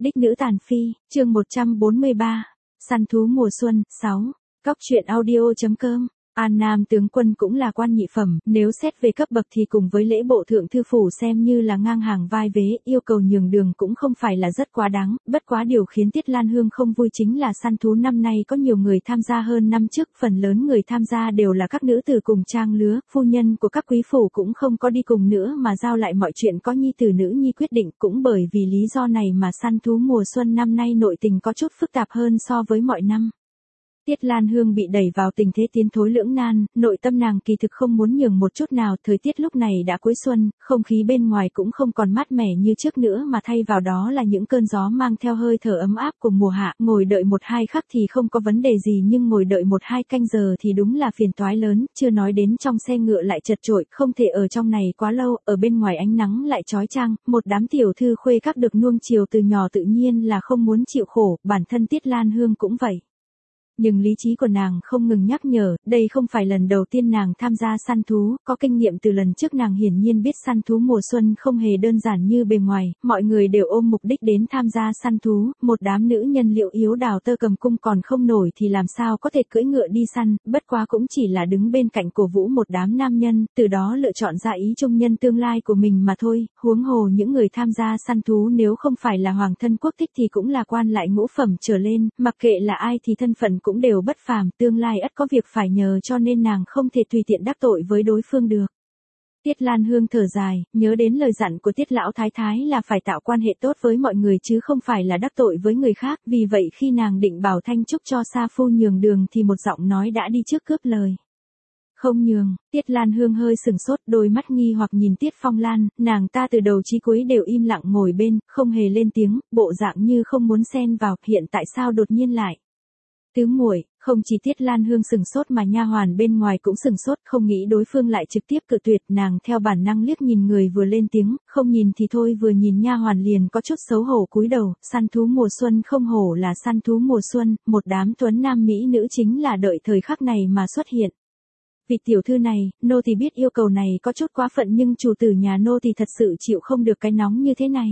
Đích nữ tàn phi, chương 143, săn thú mùa xuân, 6, Cóc truyện audio.com. An Nam tướng quân cũng là quan nhị phẩm, nếu xét về cấp bậc thì cùng với lễ bộ thượng thư phủ xem như là ngang hàng vai vế, yêu cầu nhường đường cũng không phải là rất quá đáng, bất quá điều khiến Tiết Lan Hương không vui chính là săn thú năm nay có nhiều người tham gia hơn năm trước, phần lớn người tham gia đều là các nữ tử cùng trang lứa, phu nhân của các quý phủ cũng không có đi cùng nữa mà giao lại mọi chuyện có nhi tử nữ nhi quyết định, cũng bởi vì lý do này mà săn thú mùa xuân năm nay nội tình có chút phức tạp hơn so với mọi năm. Tiết Lan Hương bị đẩy vào tình thế tiến thối lưỡng nan, nội tâm nàng kỳ thực không muốn nhường một chút nào, thời tiết lúc này đã cuối xuân, không khí bên ngoài cũng không còn mát mẻ như trước nữa mà thay vào đó là những cơn gió mang theo hơi thở ấm áp của mùa hạ, ngồi đợi 1-2 khắc thì không có vấn đề gì nhưng ngồi đợi 1-2 canh giờ thì đúng là phiền toái lớn, chưa nói đến trong xe ngựa lại chật chội, không thể ở trong này quá lâu, ở bên ngoài ánh nắng lại chói chang, một đám tiểu thư khuê các được nuông chiều từ nhỏ tự nhiên là không muốn chịu khổ, bản thân Tiết Lan Hương cũng vậy. Nhưng lý trí của nàng không ngừng nhắc nhở, đây không phải lần đầu tiên nàng tham gia săn thú, có kinh nghiệm từ lần trước nàng hiển nhiên biết săn thú mùa xuân không hề đơn giản như bề ngoài, mọi người đều ôm mục đích đến tham gia săn thú, một đám nữ nhân liệu yếu đào tơ cầm cung còn không nổi thì làm sao có thể cưỡi ngựa đi săn, bất quá cũng chỉ là đứng bên cạnh cổ vũ một đám nam nhân, từ đó lựa chọn ra ý trung nhân tương lai của mình mà thôi, huống hồ những người tham gia săn thú nếu không phải là hoàng thân quốc thích thì cũng là quan lại ngũ phẩm trở lên, mặc kệ là ai thì thân phận cũng đều bất phàm, tương lai ắt có việc phải nhờ cho nên nàng không thể tùy tiện đắc tội với đối phương được. Tiết Lan Hương thở dài, nhớ đến lời dặn của Tiết Lão Thái Thái là phải tạo quan hệ tốt với mọi người chứ không phải là đắc tội với người khác, vì vậy khi nàng định bảo Thanh Trúc cho Sa Phu nhường đường thì một giọng nói đã đi trước cướp lời. Không nhường, Tiết Lan Hương hơi sừng sốt, đôi mắt nghi hoặc nhìn Tiết Phong Lan, nàng ta từ đầu chí cuối đều im lặng ngồi bên, không hề lên tiếng, bộ dạng như không muốn xen vào, hiện tại sao đột nhiên lại. Tứ muội, không chỉ Tiết Lan Hương sừng sốt mà nha hoàn bên ngoài cũng sừng sốt, không nghĩ đối phương lại trực tiếp cự tuyệt, nàng theo bản năng liếc nhìn người vừa lên tiếng, không nhìn thì thôi, vừa nhìn nha hoàn liền có chút xấu hổ cúi đầu, săn thú mùa xuân không hổ là săn thú mùa xuân, một đám tuấn nam mỹ nữ chính là đợi thời khắc này mà xuất hiện. Vị tiểu thư này, nô tỳ biết yêu cầu này có chút quá phận nhưng chủ tử nhà nô tỳ thật sự chịu không được cái nóng như thế này.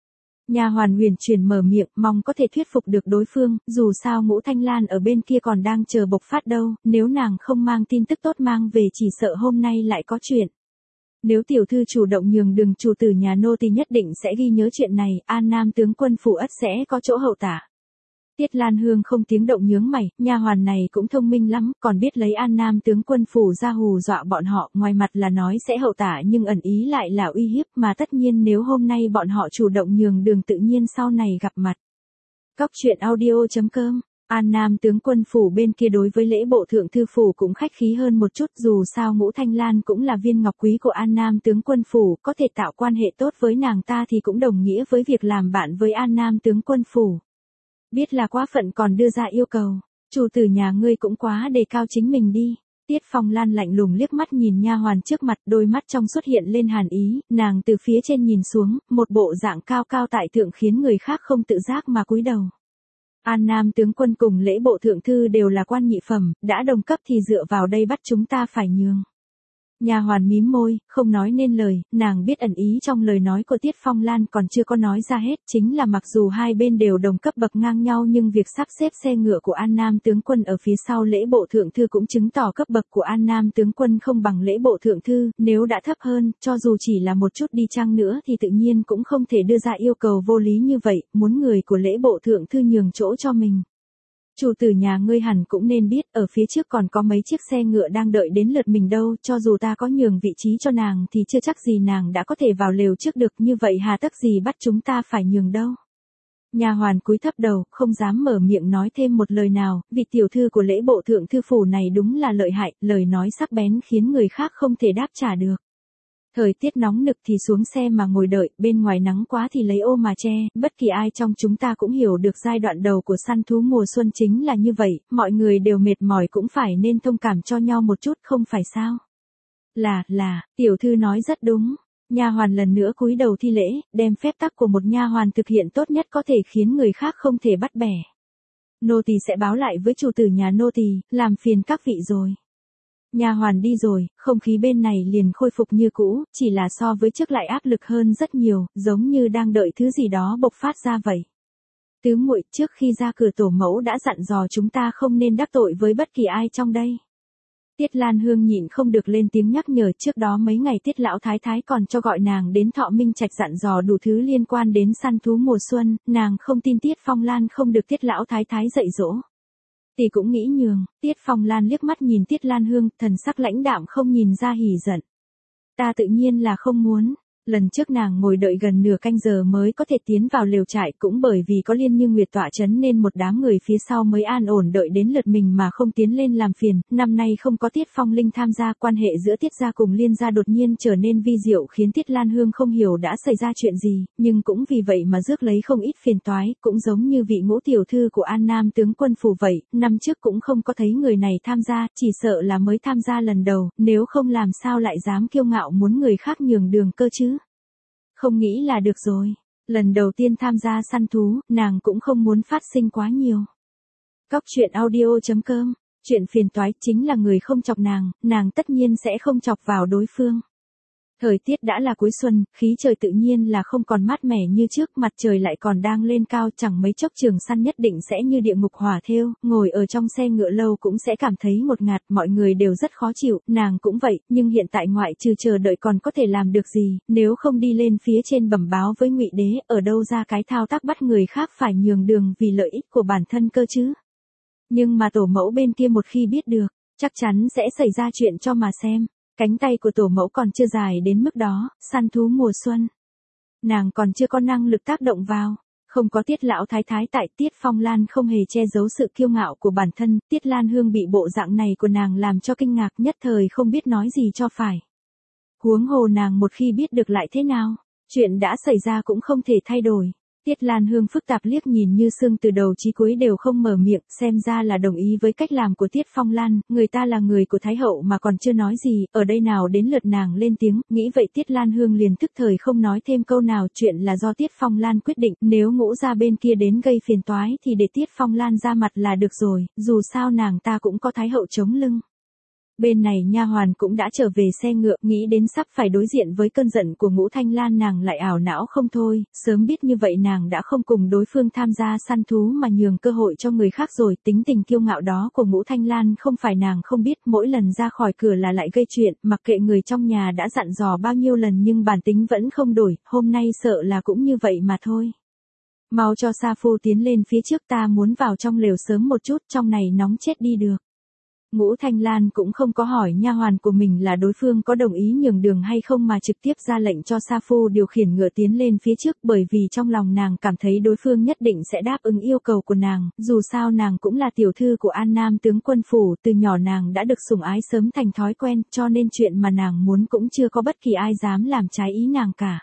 Nha hoàn huyền chuyển mở miệng, mong có thể thuyết phục được đối phương, dù sao Ngũ Thanh Lan ở bên kia còn đang chờ bộc phát đâu, nếu nàng không mang tin tức tốt mang về chỉ sợ hôm nay lại có chuyện. Nếu tiểu thư chủ động nhường đường chủ tử nhà nô tỳ nhất định sẽ ghi nhớ chuyện này, An Nam tướng quân phủ ắt sẽ có chỗ hậu tả. Tiết Lan Hương không tiếng động nhướng mày, nha hoàn này cũng thông minh lắm, còn biết lấy An Nam tướng quân phủ ra hù dọa bọn họ, ngoài mặt là nói sẽ hậu tả nhưng ẩn ý lại là uy hiếp, mà tất nhiên nếu hôm nay bọn họ chủ động nhường đường tự nhiên sau này gặp mặt. Cóc truyện audio.com. An Nam tướng quân phủ bên kia đối với lễ bộ thượng thư phủ cũng khách khí hơn một chút, dù sao Ngũ Thanh Lan cũng là viên ngọc quý của An Nam tướng quân phủ, có thể tạo quan hệ tốt với nàng ta thì cũng đồng nghĩa với việc làm bạn với An Nam tướng quân phủ. Biết là quá phận còn đưa ra yêu cầu, chủ tử nhà ngươi cũng quá đề cao chính mình đi. Tiết Phong Lan lạnh lùng liếc mắt nhìn nha hoàn trước mặt, đôi mắt trong xuất hiện lên hàn ý, nàng từ phía trên nhìn xuống, một bộ dạng cao cao tại thượng khiến người khác không tự giác mà cúi đầu. An Nam tướng quân cùng lễ bộ thượng thư đều là quan nhị phẩm, đã đồng cấp thì dựa vào đây bắt chúng ta phải nhường. Nha hoàn mím môi, không nói nên lời, nàng biết ẩn ý trong lời nói của Tiết Phong Lan còn chưa có nói ra hết, chính là mặc dù hai bên đều đồng cấp bậc ngang nhau nhưng việc sắp xếp xe ngựa của An Nam tướng quân ở phía sau lễ bộ thượng thư cũng chứng tỏ cấp bậc của An Nam tướng quân không bằng lễ bộ thượng thư, nếu đã thấp hơn, cho dù chỉ là một chút đi chăng nữa thì tự nhiên cũng không thể đưa ra yêu cầu vô lý như vậy, muốn người của lễ bộ thượng thư nhường chỗ cho mình. Chủ tử nhà ngươi hẳn cũng nên biết, ở phía trước còn có mấy chiếc xe ngựa đang đợi đến lượt mình đâu, cho dù ta có nhường vị trí cho nàng thì chưa chắc gì nàng đã có thể vào lều trước được, như vậy hà tất gì bắt chúng ta phải nhường đâu. Nha hoàn cúi thấp đầu, không dám mở miệng nói thêm một lời nào, vị tiểu thư của lễ bộ thượng thư phủ này đúng là lợi hại, lời nói sắc bén khiến người khác không thể đáp trả được. Thời tiết nóng nực thì xuống xe mà ngồi đợi, bên ngoài nắng quá thì lấy ô mà che, bất kỳ ai trong chúng ta cũng hiểu được giai đoạn đầu của săn thú mùa xuân chính là như vậy, mọi người đều mệt mỏi cũng phải nên thông cảm cho nhau một chút không phải sao. Là, tiểu thư nói rất đúng. Nha hoàn lần nữa cúi đầu thi lễ, đem phép tắc của một nha hoàn thực hiện tốt nhất có thể khiến người khác không thể bắt bẻ. Nô tỳ sẽ báo lại với chủ tử nhà nô tỳ, làm phiền các vị rồi. Nha hoàn đi rồi, không khí bên này liền khôi phục như cũ, chỉ là so với trước lại áp lực hơn rất nhiều, giống như đang đợi thứ gì đó bộc phát ra vậy. Tứ muội, trước khi ra cửa tổ mẫu đã dặn dò chúng ta không nên đắc tội với bất kỳ ai trong đây. Tiết Lan Hương nhịn không được lên tiếng nhắc nhở, trước đó mấy ngày Tiết lão thái thái còn cho gọi nàng đến Thọ Minh Trạch dặn dò đủ thứ liên quan đến săn thú mùa xuân, nàng không tin Tiết Phong Lan không được Tiết lão thái thái dạy dỗ. Tỷ cũng nghĩ nhường. Tiết Phong Lan liếc mắt nhìn Tiết Lan Hương, thần sắc lãnh đạm không nhìn ra hỉ giận. Ta tự nhiên là không muốn. Lần trước nàng ngồi đợi gần nửa canh giờ mới có thể tiến vào lều trại, cũng bởi vì có Liên Như Nguyệt tọa chấn nên một đám người phía sau mới an ổn đợi đến lượt mình mà không tiến lên làm phiền. Năm nay không có Tiết Phong Linh tham gia, quan hệ giữa Tiết gia cùng Liên gia đột nhiên trở nên vi diệu, khiến Tiết Lan Hương không hiểu đã xảy ra chuyện gì, nhưng cũng vì vậy mà rước lấy không ít phiền toái, cũng giống như vị Ngũ tiểu thư của An Nam tướng quân phủ vậy, năm trước cũng không có thấy người này tham gia, chỉ sợ là mới tham gia lần đầu, nếu không làm sao lại dám kiêu ngạo muốn người khác nhường đường cơ chứ. Không nghĩ là được rồi. Lần đầu tiên tham gia săn thú, nàng cũng không muốn phát sinh quá nhiều. Cóc truyện audio.com. Chuyện phiền toái chính là người không chọc nàng tất nhiên sẽ không chọc vào đối phương. Thời tiết đã là cuối xuân, khí trời tự nhiên là không còn mát mẻ như trước, mặt trời lại còn đang lên cao, chẳng mấy chốc Trường Săn nhất định sẽ như địa ngục hỏa thêu, ngồi ở trong xe ngựa lâu cũng sẽ cảm thấy ngột ngạt, mọi người đều rất khó chịu, nàng cũng vậy, nhưng hiện tại ngoại trừ chờ đợi còn có thể làm được gì, nếu không đi lên phía trên bẩm báo với Ngụy Đế, ở đâu ra cái thao tác bắt người khác phải nhường đường vì lợi ích của bản thân cơ chứ. Nhưng mà tổ mẫu bên kia một khi biết được, chắc chắn sẽ xảy ra chuyện cho mà xem. Cánh tay của tổ mẫu còn chưa dài đến mức đó, săn thú mùa xuân. Nàng còn chưa có năng lực tác động vào. Không có Tiết lão thái thái tại, Tiết Phong Lan không hề che giấu sự kiêu ngạo của bản thân, Tiết Lan Hương bị bộ dạng này của nàng làm cho kinh ngạc, nhất thời không biết nói gì cho phải. Huống hồ nàng một khi biết được lại thế nào, chuyện đã xảy ra cũng không thể thay đổi. Tiết Lan Hương phức tạp liếc nhìn Như Sương từ đầu chí cuối đều không mở miệng, xem ra là đồng ý với cách làm của Tiết Phong Lan, người ta là người của Thái Hậu mà còn chưa nói gì, ở đây nào đến lượt nàng lên tiếng, nghĩ vậy Tiết Lan Hương liền tức thời không nói thêm câu nào, chuyện là do Tiết Phong Lan quyết định, nếu Ngũ gia bên kia đến gây phiền toái thì để Tiết Phong Lan ra mặt là được rồi, dù sao nàng ta cũng có Thái Hậu chống lưng. Bên này nha hoàn cũng đã trở về xe ngựa, nghĩ đến sắp phải đối diện với cơn giận của Ngũ Thanh Lan nàng lại ảo não không thôi, sớm biết như vậy nàng đã không cùng đối phương tham gia săn thú mà nhường cơ hội cho người khác rồi, tính tình kiêu ngạo đó của Ngũ Thanh Lan không phải nàng không biết, mỗi lần ra khỏi cửa là lại gây chuyện, mặc kệ người trong nhà đã dặn dò bao nhiêu lần nhưng bản tính vẫn không đổi, hôm nay sợ là cũng như vậy mà thôi. Mau cho Sa Phu tiến lên phía trước, ta muốn vào trong lều sớm một chút, trong này nóng chết đi được. Ngũ Thanh Lan cũng không có hỏi nha hoàn của mình là đối phương có đồng ý nhường đường hay không mà trực tiếp ra lệnh cho Sa Phu điều khiển ngựa tiến lên phía trước, bởi vì trong lòng nàng cảm thấy đối phương nhất định sẽ đáp ứng yêu cầu của nàng, dù sao nàng cũng là tiểu thư của An Nam tướng quân phủ, từ nhỏ nàng đã được sủng ái sớm thành thói quen, cho nên chuyện mà nàng muốn cũng chưa có bất kỳ ai dám làm trái ý nàng cả.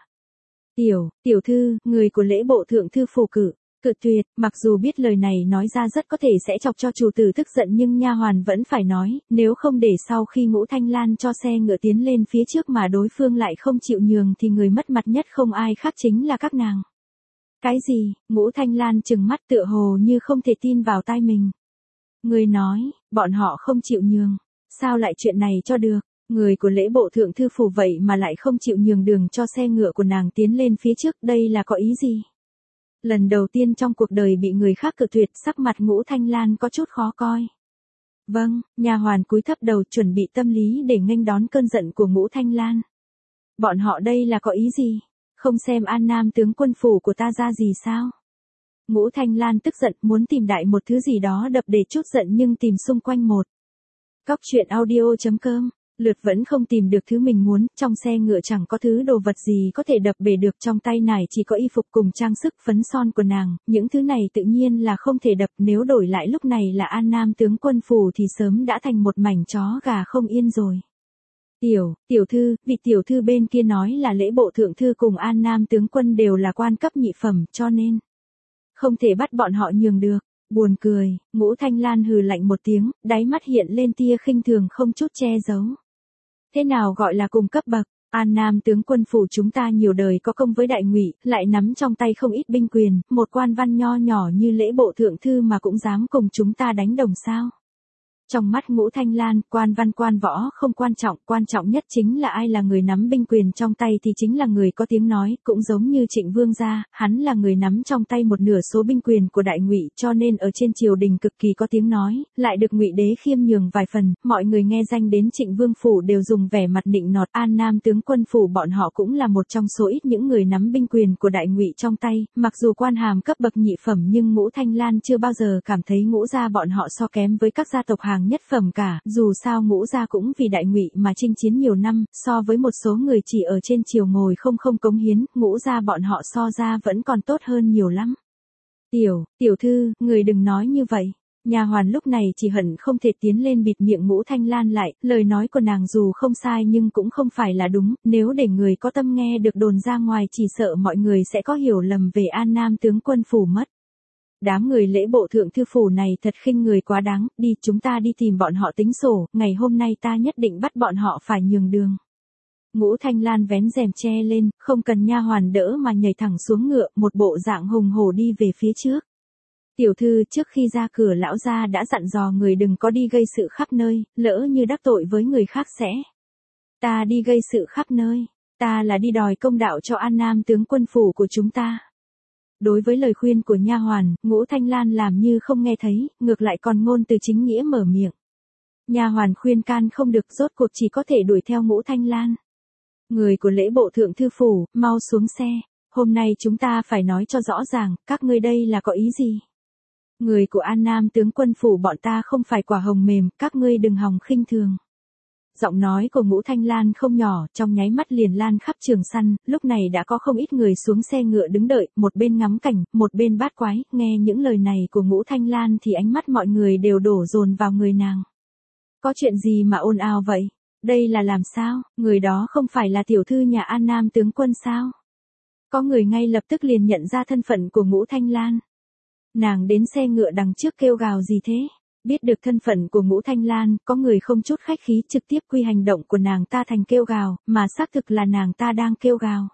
Tiểu thư, người của lễ bộ thượng thư phủ cự tuyệt, mặc dù biết lời này nói ra rất có thể sẽ chọc cho chủ tử tức giận nhưng nha hoàn vẫn phải nói, nếu không để sau khi Ngũ Thanh Lan cho xe ngựa tiến lên phía trước mà đối phương lại không chịu nhường thì người mất mặt nhất không ai khác chính là các nàng. Cái gì? Ngũ Thanh Lan trừng mắt tựa hồ như không thể tin vào tai mình. Người nói, bọn họ không chịu nhường. Sao lại chuyện này cho được? Người của lễ bộ thượng thư phủ vậy mà lại không chịu nhường đường cho xe ngựa của nàng tiến lên phía trước, đây là có ý gì? Lần đầu tiên trong cuộc đời bị người khác cự tuyệt, sắc mặt Ngũ Thanh Lan có chút khó coi. Vâng, nha hoàn cúi thấp đầu chuẩn bị tâm lý để nghênh đón cơn giận của Ngũ Thanh Lan. Bọn họ đây là có ý gì? Không xem An Nam tướng quân phủ của ta ra gì sao? Ngũ Thanh Lan tức giận muốn tìm đại một thứ gì đó đập để chút giận nhưng tìm xung quanh một. Cóc truyện audio.com. Lượt vẫn không tìm được thứ mình muốn, trong xe ngựa chẳng có thứ đồ vật gì có thể đập bể được, trong tay nải chỉ có y phục cùng trang sức phấn son của nàng, những thứ này tự nhiên là không thể đập, nếu đổi lại lúc này là An Nam tướng quân phủ thì sớm đã thành một mảnh chó gà không yên rồi. Tiểu thư, vị tiểu thư bên kia nói là lễ bộ thượng thư cùng An Nam tướng quân đều là quan cấp nhị phẩm, cho nên không thể bắt bọn họ nhường được. Buồn cười, Ngũ Thanh Lan hừ lạnh một tiếng, đáy mắt hiện lên tia khinh thường không chút che giấu. Thế nào gọi là cùng cấp bậc? An Nam tướng quân phủ chúng ta nhiều đời có công với đại ngụy, lại nắm trong tay không ít binh quyền, một quan văn nho nhỏ như lễ bộ thượng thư mà cũng dám cùng chúng ta đánh đồng sao? Trong mắt Ngũ Thanh Lan, quan văn quan võ không quan trọng nhất chính là ai là người nắm binh quyền trong tay thì chính là người có tiếng nói, cũng giống như Trịnh Vương gia, hắn là người nắm trong tay một nửa số binh quyền của Đại Ngụy, cho nên ở trên triều đình cực kỳ có tiếng nói, lại được Ngụy đế khiêm nhường vài phần, mọi người nghe danh đến Trịnh Vương phủ đều dùng vẻ mặt nịnh nọt. An Nam tướng quân phủ bọn họ cũng là một trong số ít những người nắm binh quyền của Đại Ngụy trong tay, mặc dù quan hàm cấp bậc nhị phẩm nhưng Ngũ Thanh Lan chưa bao giờ cảm thấy Ngũ gia bọn họ so kém với các gia tộc hàng nhất phẩm cả, dù sao Ngũ gia cũng vì Đại Ngụy mà chinh chiến nhiều năm, so với một số người chỉ ở trên triều ngồi không cống hiến, Ngũ gia bọn họ so ra vẫn còn tốt hơn nhiều lắm. Tiểu thư, người đừng nói như vậy. Nha hoàn lúc này chỉ hận không thể tiến lên bịt miệng Ngũ Thanh Lan lại, lời nói của nàng dù không sai nhưng cũng không phải là đúng, nếu để người có tâm nghe được đồn ra ngoài chỉ sợ mọi người sẽ có hiểu lầm về An Nam tướng quân phủ mất. Đám người lễ bộ thượng thư phủ này thật khinh người quá đáng, đi chúng ta đi tìm bọn họ tính sổ, ngày hôm nay ta nhất định bắt bọn họ phải nhường đường. Ngũ Thanh Lan vén rèm che lên, không cần nha hoàn đỡ mà nhảy thẳng xuống ngựa, một bộ dạng hùng hổ đi về phía trước. Tiểu thư, trước khi ra cửa lão gia đã dặn dò người đừng có đi gây sự khắp nơi, lỡ như đắc tội với người khác sẽ. Ta đi gây sự khắp nơi, ta là đi đòi công đạo cho An Nam tướng quân phủ của chúng ta. Đối với lời khuyên của nha hoàn, Ngũ Thanh Lan làm như không nghe thấy, ngược lại còn ngôn từ chính nghĩa mở miệng. Nha hoàn khuyên can không được, rốt cuộc chỉ có thể đuổi theo Ngũ Thanh Lan. Người của lễ bộ thượng thư phủ, mau xuống xe, hôm nay chúng ta phải nói cho rõ ràng, các ngươi đây là có ý gì? Người của An Nam tướng quân phủ bọn ta không phải quả hồng mềm, các ngươi đừng hòng khinh thường. Giọng nói của Ngũ Thanh Lan không nhỏ, trong nháy mắt liền lan khắp trường săn, lúc này đã có không ít người xuống xe ngựa đứng đợi, một bên ngắm cảnh, một bên bát quái, nghe những lời này của Ngũ Thanh Lan thì ánh mắt mọi người đều đổ dồn vào người nàng. Có chuyện gì mà ồn ào vậy? Đây là làm sao? Người đó không phải là tiểu thư nhà An Nam tướng quân sao? Có người ngay lập tức liền nhận ra thân phận của Ngũ Thanh Lan. Nàng đến xe ngựa đằng trước kêu gào gì thế? Biết được thân phận của Ngũ Thanh Lan, có người không chút khách khí trực tiếp quy hành động của nàng ta thành kêu gào, mà xác thực là nàng ta đang kêu gào.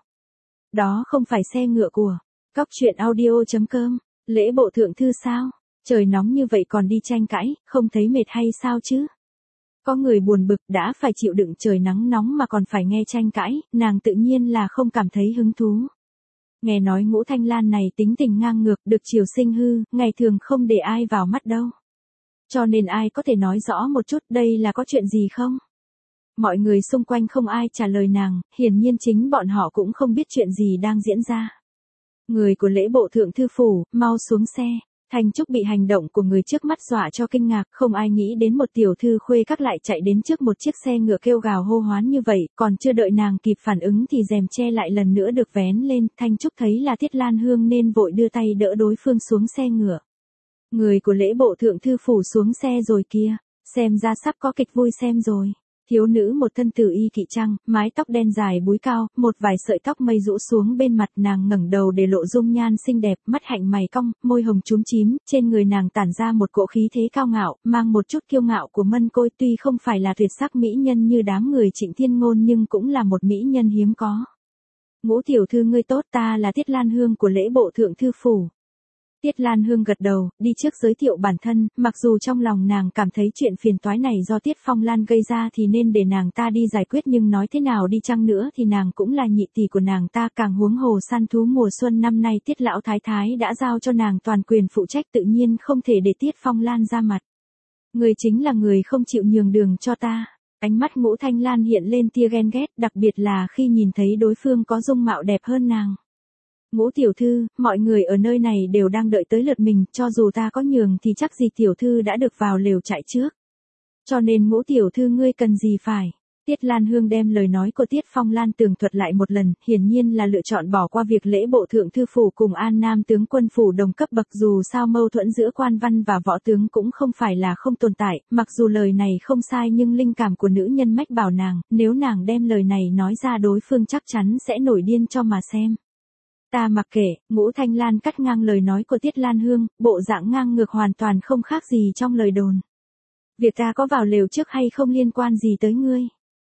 Đó không phải xe ngựa của Cóc Truyện Audio.com, lễ bộ thượng thư sao? Trời nóng như vậy còn đi tranh cãi, không thấy mệt hay sao chứ? Có người buồn bực đã phải chịu đựng trời nắng nóng mà còn phải nghe tranh cãi, nàng tự nhiên là không cảm thấy hứng thú. Nghe nói Ngũ Thanh Lan này tính tình ngang ngược, được triều sinh hư, ngày thường không để ai vào mắt đâu. Cho nên ai có thể nói rõ một chút đây là có chuyện gì không? Mọi người xung quanh không ai trả lời nàng, hiển nhiên chính bọn họ cũng không biết chuyện gì đang diễn ra. Người của lễ bộ thượng thư phủ, mau xuống xe. Thanh Trúc bị hành động của người trước mắt dọa cho kinh ngạc, không ai nghĩ đến một tiểu thư khuê các lại chạy đến trước một chiếc xe ngựa kêu gào hô hoán như vậy, còn chưa đợi nàng kịp phản ứng thì rèm che lại lần nữa được vén lên, Thanh Trúc thấy là Tiết Lan Hương nên vội đưa tay đỡ đối phương xuống xe ngựa. Người của lễ bộ thượng thư phủ xuống xe rồi kia, xem ra sắp có kịch vui xem rồi. Thiếu nữ một thân tử y kỵ trang, mái tóc đen dài búi cao, một vài sợi tóc mây rũ xuống bên mặt, nàng ngẩng đầu để lộ dung nhan xinh đẹp, mắt hạnh mày cong, môi hồng chúm chím, trên người nàng tản ra một cỗ khí thế cao ngạo, mang một chút kiêu ngạo của mân côi, tuy không phải là tuyệt sắc mỹ nhân như đám người Trịnh Thiên Ngôn nhưng cũng là một mỹ nhân hiếm có. Ngũ tiểu thư ngươi tốt, ta là Tiết Lan Hương của lễ bộ thượng thư phủ. Tiết Lan Hương gật đầu, đi trước giới thiệu bản thân, mặc dù trong lòng nàng cảm thấy chuyện phiền toái này do Tiết Phong Lan gây ra thì nên để nàng ta đi giải quyết, nhưng nói thế nào đi chăng nữa thì nàng cũng là nhị tỷ của nàng ta, càng huống hồ săn thú mùa xuân năm nay Tiết Lão Thái Thái đã giao cho nàng toàn quyền phụ trách, tự nhiên không thể để Tiết Phong Lan ra mặt. Người chính là người không chịu nhường đường cho ta. Ánh mắt Ngũ Thanh Lan hiện lên tia ghen ghét, đặc biệt là khi nhìn thấy đối phương có dung mạo đẹp hơn nàng. Ngũ tiểu thư, mọi người ở nơi này đều đang đợi tới lượt mình, cho dù ta có nhường thì chắc gì tiểu thư đã được vào lều trại trước. Cho nên Ngũ tiểu thư ngươi cần gì phải. Tiết Lan Hương đem lời nói của Tiết Phong Lan tường thuật lại một lần, hiển nhiên là lựa chọn bỏ qua việc lễ bộ thượng thư phủ cùng An Nam tướng quân phủ đồng cấp bậc, dù sao mâu thuẫn giữa quan văn và võ tướng cũng không phải là không tồn tại, mặc dù lời này không sai nhưng linh cảm của nữ nhân mách bảo nàng, nếu nàng đem lời này nói ra đối phương chắc chắn sẽ nổi điên cho mà xem. Ta mặc kệ, Ngũ Thanh Lan cắt ngang lời nói của Tiết Lan Hương, bộ dạng ngang ngược hoàn toàn không khác gì trong lời đồn. Việc ta có vào lều trước hay không liên quan gì tới ngươi.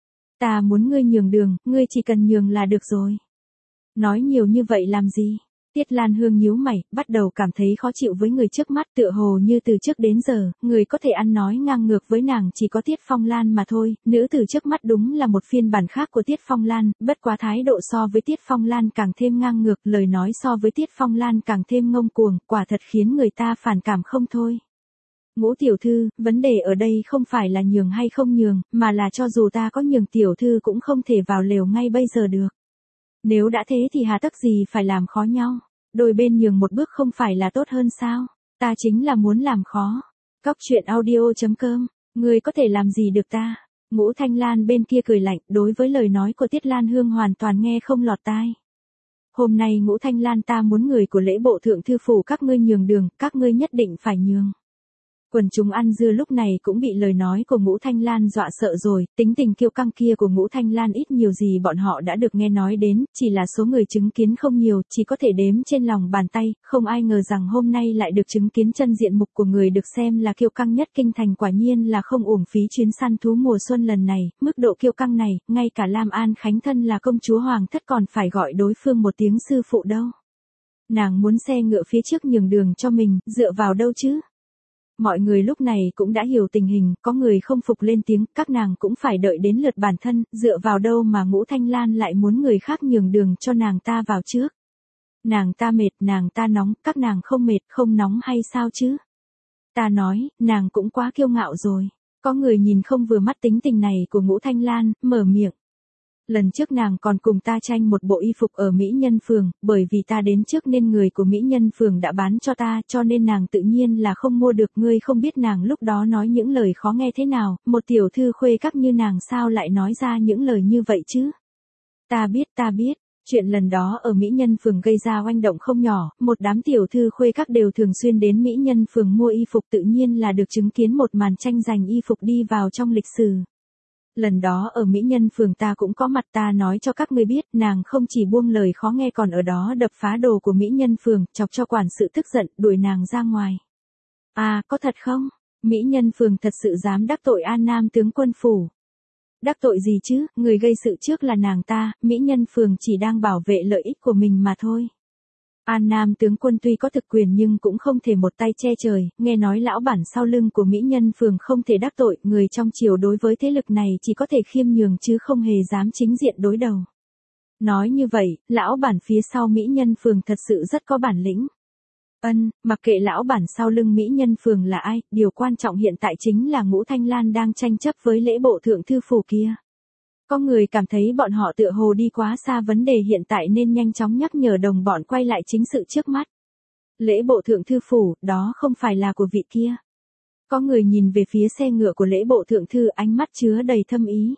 Ta muốn ngươi nhường đường, ngươi chỉ cần nhường là được rồi. Nói nhiều như vậy làm gì? Tiết Lan Hương nhíu mày, bắt đầu cảm thấy khó chịu với người trước mắt, tựa hồ như từ trước đến giờ, người có thể ăn nói ngang ngược với nàng chỉ có Tiết Phong Lan mà thôi, nữ tử trước mắt đúng là một phiên bản khác của Tiết Phong Lan, bất quá thái độ so với Tiết Phong Lan càng thêm ngang ngược, lời nói so với Tiết Phong Lan càng thêm ngông cuồng, quả thật khiến người ta phản cảm không thôi. Ngũ tiểu thư, vấn đề ở đây không phải là nhường hay không nhường, mà là cho dù ta có nhường tiểu thư cũng không thể vào lều ngay bây giờ được. Nếu đã thế thì hà tất gì phải làm khó nhau, đôi bên nhường một bước không phải là tốt hơn sao, ta chính là muốn làm khó. Cóc truyện audio.com, ngươi có thể làm gì được ta? Ngũ Thanh Lan bên kia cười lạnh, đối với lời nói của Tiết Lan Hương hoàn toàn nghe không lọt tai. Hôm nay Ngũ Thanh Lan ta muốn người của lễ bộ thượng thư phủ các ngươi nhường đường, các ngươi nhất định phải nhường. Quần chúng ăn dưa lúc này cũng bị lời nói của Ngũ Thanh Lan dọa sợ rồi, tính tình kiêu căng kia của Ngũ Thanh Lan ít nhiều gì bọn họ đã được nghe nói đến, chỉ là số người chứng kiến không nhiều, chỉ có thể đếm trên lòng bàn tay, không ai ngờ rằng hôm nay lại được chứng kiến chân diện mục của người được xem là kiêu căng nhất kinh thành, quả nhiên là không uổng phí chuyến săn thú mùa xuân lần này, mức độ kiêu căng này, ngay cả Lam An Khánh thân là công chúa hoàng thất còn phải gọi đối phương một tiếng sư phụ đâu. Nàng muốn xe ngựa phía trước nhường đường cho mình, dựa vào đâu chứ? Mọi người lúc này cũng đã hiểu tình hình, có người không phục lên tiếng, các nàng cũng phải đợi đến lượt bản thân, dựa vào đâu mà Ngũ Thanh Lan lại muốn người khác nhường đường cho nàng ta vào trước. Nàng ta mệt, nàng ta nóng, các nàng không mệt, không nóng hay sao chứ? Ta nói, nàng cũng quá kiêu ngạo rồi. Có người nhìn không vừa mắt tính tình này của Ngũ Thanh Lan, mở miệng. Lần trước nàng còn cùng ta tranh một bộ y phục ở Mỹ Nhân Phường, bởi vì ta đến trước nên người của Mỹ Nhân Phường đã bán cho ta, cho nên nàng tự nhiên là không mua được. Ngươi không biết nàng lúc đó nói những lời khó nghe thế nào, một tiểu thư khuê các như nàng sao lại nói ra những lời như vậy chứ? Ta biết, chuyện lần đó ở Mỹ Nhân Phường gây ra oanh động không nhỏ, một đám tiểu thư khuê các đều thường xuyên đến Mỹ Nhân Phường mua y phục, tự nhiên là được chứng kiến một màn tranh giành y phục đi vào trong lịch sử. Lần đó ở Mỹ Nhân Phường ta cũng có mặt, ta nói cho các ngươi biết, nàng không chỉ buông lời khó nghe còn ở đó đập phá đồ của Mỹ Nhân Phường, chọc cho quản sự tức giận, đuổi nàng ra ngoài. À, có thật không? Mỹ Nhân Phường thật sự dám đắc tội An Nam tướng quân phủ. Đắc tội gì chứ, người gây sự trước là nàng ta, Mỹ Nhân Phường chỉ đang bảo vệ lợi ích của mình mà thôi. An Nam tướng quân tuy có thực quyền nhưng cũng không thể một tay che trời, nghe nói lão bản sau lưng của Mỹ Nhân Phường không thể đắc tội, người trong triều đối với thế lực này chỉ có thể khiêm nhường chứ không hề dám chính diện đối đầu. Nói như vậy, lão bản phía sau Mỹ Nhân Phường thật sự rất có bản lĩnh. Mặc kệ lão bản sau lưng Mỹ Nhân Phường là ai, điều quan trọng hiện tại chính là Ngũ Thanh Lan đang tranh chấp với lễ bộ thượng thư phủ kia. Có người cảm thấy bọn họ tựa hồ đi quá xa vấn đề hiện tại nên nhanh chóng nhắc nhở đồng bọn quay lại chính sự trước mắt. Lễ bộ thượng thư phủ, đó không phải là của vị kia. Có người nhìn về phía xe ngựa của lễ bộ thượng thư, ánh mắt chứa đầy thâm ý.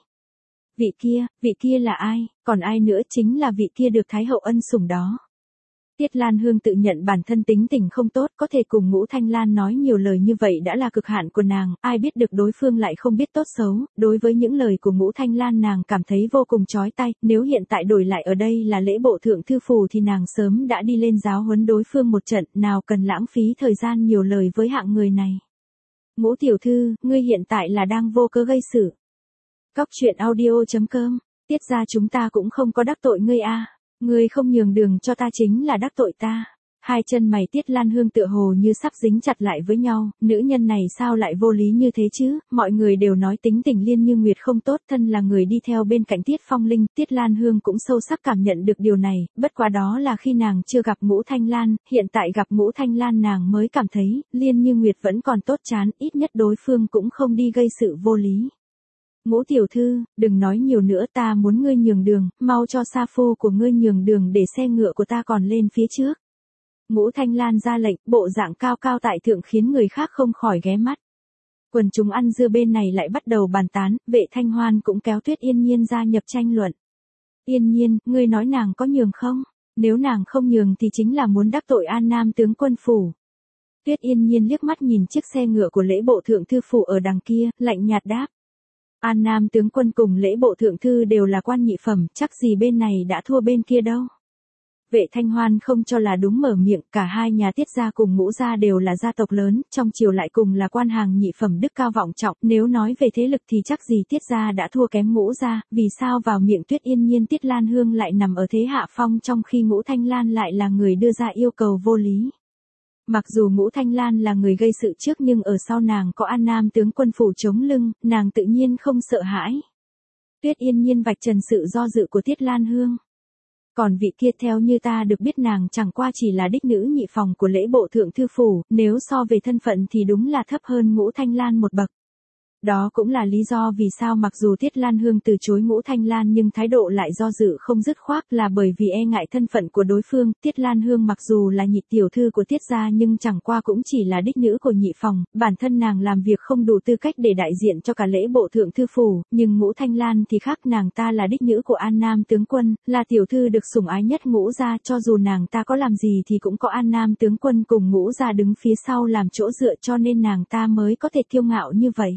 Vị kia là ai, còn ai nữa, chính là vị kia được Thái hậu ân sủng đó. Tiết Lan Hương tự nhận bản thân tính tình không tốt, có thể cùng Ngũ Thanh Lan nói nhiều lời như vậy đã là cực hạn của nàng, ai biết được đối phương lại không biết tốt xấu, đối với những lời của Ngũ Thanh Lan nàng cảm thấy vô cùng chói tai, nếu hiện tại đổi lại ở đây là lễ bộ thượng thư phủ thì nàng sớm đã đi lên giáo huấn đối phương một trận, nào cần lãng phí thời gian nhiều lời với hạng người này. Ngũ tiểu thư, ngươi hiện tại là đang vô cớ gây sự. Cóc truyện audio.com, tiết ra chúng ta cũng không có đắc tội ngươi a. Ngươi không nhường đường cho ta chính là đắc tội ta. Hai chân mày Tiết Lan Hương tựa hồ như sắp dính chặt lại với nhau, nữ nhân này sao lại vô lý như thế chứ, mọi người đều nói tính tình Liên Như Nguyệt không tốt, thân là người đi theo bên cạnh Tiết Phong Linh, Tiết Lan Hương cũng sâu sắc cảm nhận được điều này, bất quá đó là khi nàng chưa gặp Ngũ Thanh Lan, hiện tại gặp Ngũ Thanh Lan nàng mới cảm thấy, Liên Như Nguyệt vẫn còn tốt chán, ít nhất đối phương cũng không đi gây sự vô lý. Ngũ tiểu thư, đừng nói nhiều nữa, ta muốn ngươi nhường đường, mau cho sa phu của ngươi nhường đường để xe ngựa của ta còn lên phía trước. Ngũ Thanh Lan ra lệnh, bộ dạng cao cao tại thượng khiến người khác không khỏi ghé mắt. Quần chúng ăn dưa bên này lại bắt đầu bàn tán, Vệ Thanh Hoan cũng kéo Tuyết Yên Nhiên gia nhập tranh luận. Yên Nhiên, ngươi nói nàng có nhường không? Nếu nàng không nhường thì chính là muốn đắc tội An Nam tướng quân phủ. Tuyết Yên Nhiên liếc mắt nhìn chiếc xe ngựa của lễ bộ thượng thư phủ ở đằng kia, lạnh nhạt đáp. An Nam tướng quân cùng lễ bộ thượng thư đều là quan nhị phẩm, chắc gì bên này đã thua bên kia đâu. Vệ Thanh Hoan không cho là đúng mở miệng, cả hai nhà Tiết gia cùng Ngũ gia đều là gia tộc lớn, trong triều lại cùng là quan hàng nhị phẩm đức cao vọng trọng, nếu nói về thế lực thì chắc gì Tiết gia đã thua kém Ngũ gia, vì sao vào miệng Tuyết Yên Nhiên Tiết Lan Hương lại nằm ở thế hạ phong trong khi Ngũ Thanh Lan lại là người đưa ra yêu cầu vô lý. Mặc dù Ngũ Thanh Lan là người gây sự trước nhưng ở sau nàng có An Nam tướng quân phủ chống lưng, nàng tự nhiên không sợ hãi. Tuyết Yên Nhiên vạch trần sự do dự của Tiết Lan Hương. Còn vị kia theo như ta được biết nàng chẳng qua chỉ là đích nữ nhị phòng của lễ bộ thượng thư phủ, nếu so về thân phận thì đúng là thấp hơn Ngũ Thanh Lan một bậc. Đó cũng là lý do vì sao mặc dù Tiết Lan Hương từ chối Ngũ Thanh Lan nhưng thái độ lại do dự không dứt khoát, là bởi vì e ngại thân phận của đối phương. Tiết Lan Hương mặc dù là nhị tiểu thư của Tiết gia nhưng chẳng qua cũng chỉ là đích nữ của nhị phòng, bản thân nàng làm việc không đủ tư cách để đại diện cho cả lễ bộ thượng thư phủ, nhưng Ngũ Thanh Lan thì khác, nàng ta là đích nữ của An Nam tướng quân, là tiểu thư được sủng ái nhất Ngũ gia, cho dù nàng ta có làm gì thì cũng có An Nam tướng quân cùng Ngũ gia đứng phía sau làm chỗ dựa, cho nên nàng ta mới có thể kiêu ngạo như vậy.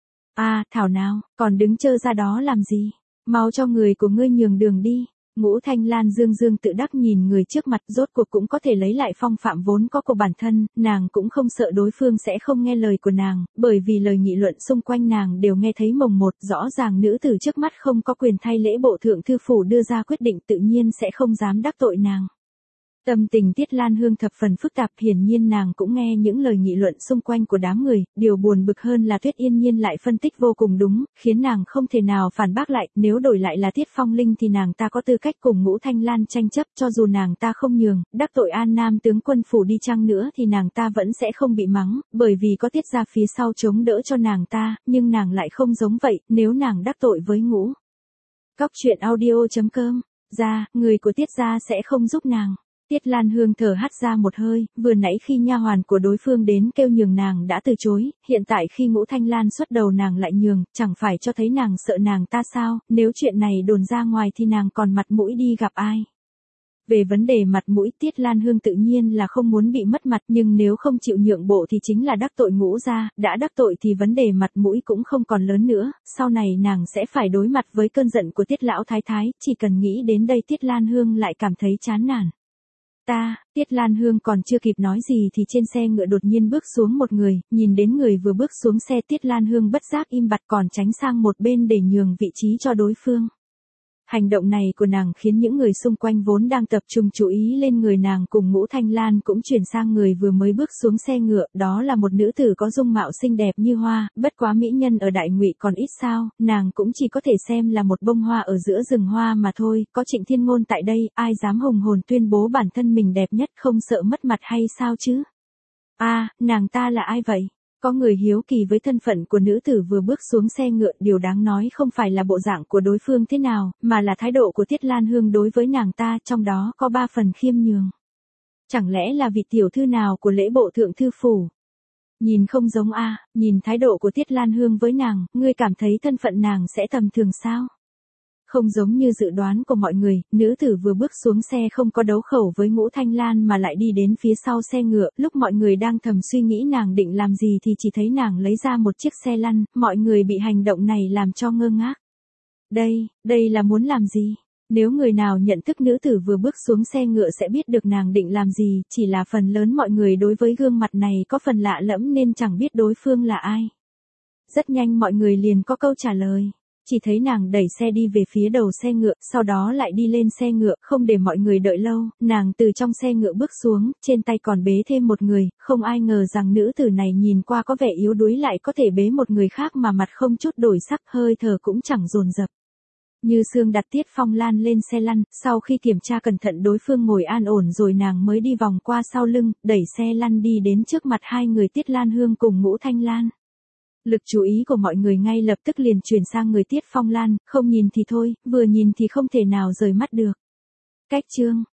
Thảo nào, còn đứng chơ ra đó làm gì? Mau cho người của ngươi nhường đường đi. Ngũ Thanh Lan dương dương tự đắc nhìn người trước mặt, rốt cuộc cũng có thể lấy lại phong phạm vốn có của bản thân, nàng cũng không sợ đối phương sẽ không nghe lời của nàng, bởi vì lời nghị luận xung quanh nàng đều nghe thấy mồng một, rõ ràng nữ tử trước mắt không có quyền thay lễ bộ thượng thư phủ đưa ra quyết định, tự nhiên sẽ không dám đắc tội nàng. Tâm tình Tiết Lan Hương thập phần phức tạp, hiển nhiên nàng cũng nghe những lời nghị luận xung quanh của đám người, điều buồn bực hơn là Tuyết Yên Nhiên lại phân tích vô cùng đúng, khiến nàng không thể nào phản bác lại, nếu đổi lại là Tiết Phong Linh thì nàng ta có tư cách cùng Ngũ Thanh Lan tranh chấp, cho dù nàng ta không nhường, đắc tội An Nam tướng quân phủ đi chăng nữa thì nàng ta vẫn sẽ không bị mắng, bởi vì có Tiết gia phía sau chống đỡ cho nàng ta, nhưng nàng lại không giống vậy, nếu nàng đắc tội với Ngũ. Cóc truyện audio.com, người của Tiết gia sẽ không giúp nàng. Tiết Lan Hương thở hắt ra một hơi, vừa nãy khi nha hoàn của đối phương đến kêu nhường nàng đã từ chối, hiện tại khi Ngũ Thanh Lan xuất đầu nàng lại nhường, chẳng phải cho thấy nàng sợ nàng ta sao, nếu chuyện này đồn ra ngoài thì nàng còn mặt mũi đi gặp ai. Về vấn đề mặt mũi, Tiết Lan Hương tự nhiên là không muốn bị mất mặt, nhưng nếu không chịu nhượng bộ thì chính là đắc tội Ngũ gia, đã đắc tội thì vấn đề mặt mũi cũng không còn lớn nữa, sau này nàng sẽ phải đối mặt với cơn giận của Tiết lão thái thái, chỉ cần nghĩ đến đây Tiết Lan Hương lại cảm thấy chán nản. Tiết Lan Hương còn chưa kịp nói gì thì trên xe ngựa đột nhiên bước xuống một người, nhìn đến người vừa bước xuống xe Tiết Lan Hương bất giác im bặt, còn tránh sang một bên để nhường vị trí cho đối phương. Hành động này của nàng khiến những người xung quanh vốn đang tập trung chú ý lên người nàng cùng Ngũ Thanh Lan cũng chuyển sang người vừa mới bước xuống xe ngựa, đó là một nữ tử có dung mạo xinh đẹp như hoa, bất quá mỹ nhân ở Đại Ngụy còn ít sao, nàng cũng chỉ có thể xem là một bông hoa ở giữa rừng hoa mà thôi, có Trịnh Thiên Ngôn tại đây, ai dám hùng hồn tuyên bố bản thân mình đẹp nhất không sợ mất mặt hay sao chứ? Nàng ta là ai vậy? Có người hiếu kỳ với thân phận của nữ tử vừa bước xuống xe ngựa, điều đáng nói không phải là bộ dạng của đối phương thế nào, mà là thái độ của Tiết Lan Hương đối với nàng ta, trong đó có 3 phần khiêm nhường. Chẳng lẽ là vị tiểu thư nào của lễ bộ thượng thư phủ? Nhìn không giống nhìn thái độ của Tiết Lan Hương với nàng, ngươi cảm thấy thân phận nàng sẽ tầm thường sao? Không giống như dự đoán của mọi người, nữ tử vừa bước xuống xe không có đấu khẩu với Ngũ Thanh Lan mà lại đi đến phía sau xe ngựa, lúc mọi người đang thầm suy nghĩ nàng định làm gì thì chỉ thấy nàng lấy ra một chiếc xe lăn, mọi người bị hành động này làm cho ngơ ngác. Đây là muốn làm gì? Nếu người nào nhận thức nữ tử vừa bước xuống xe ngựa sẽ biết được nàng định làm gì, chỉ là phần lớn mọi người đối với gương mặt này có phần lạ lẫm nên chẳng biết đối phương là ai. Rất nhanh mọi người liền có câu trả lời. Chỉ thấy nàng đẩy xe đi về phía đầu xe ngựa, sau đó lại đi lên xe ngựa, không để mọi người đợi lâu, nàng từ trong xe ngựa bước xuống, trên tay còn bế thêm một người, không ai ngờ rằng nữ tử này nhìn qua có vẻ yếu đuối lại có thể bế một người khác mà mặt không chút đổi sắc, hơi thở cũng chẳng dồn dập. Như Sương đặt Tiết Phong Lan lên xe lăn, sau khi kiểm tra cẩn thận đối phương ngồi an ổn rồi nàng mới đi vòng qua sau lưng, đẩy xe lăn đi đến trước mặt hai người Tiết Lan Hương cùng Ngũ Thanh Lan. Lực chú ý của mọi người ngay lập tức liền chuyển sang người Tiết Phong Lan, không nhìn thì thôi, vừa nhìn thì không thể nào rời mắt được. Cách chương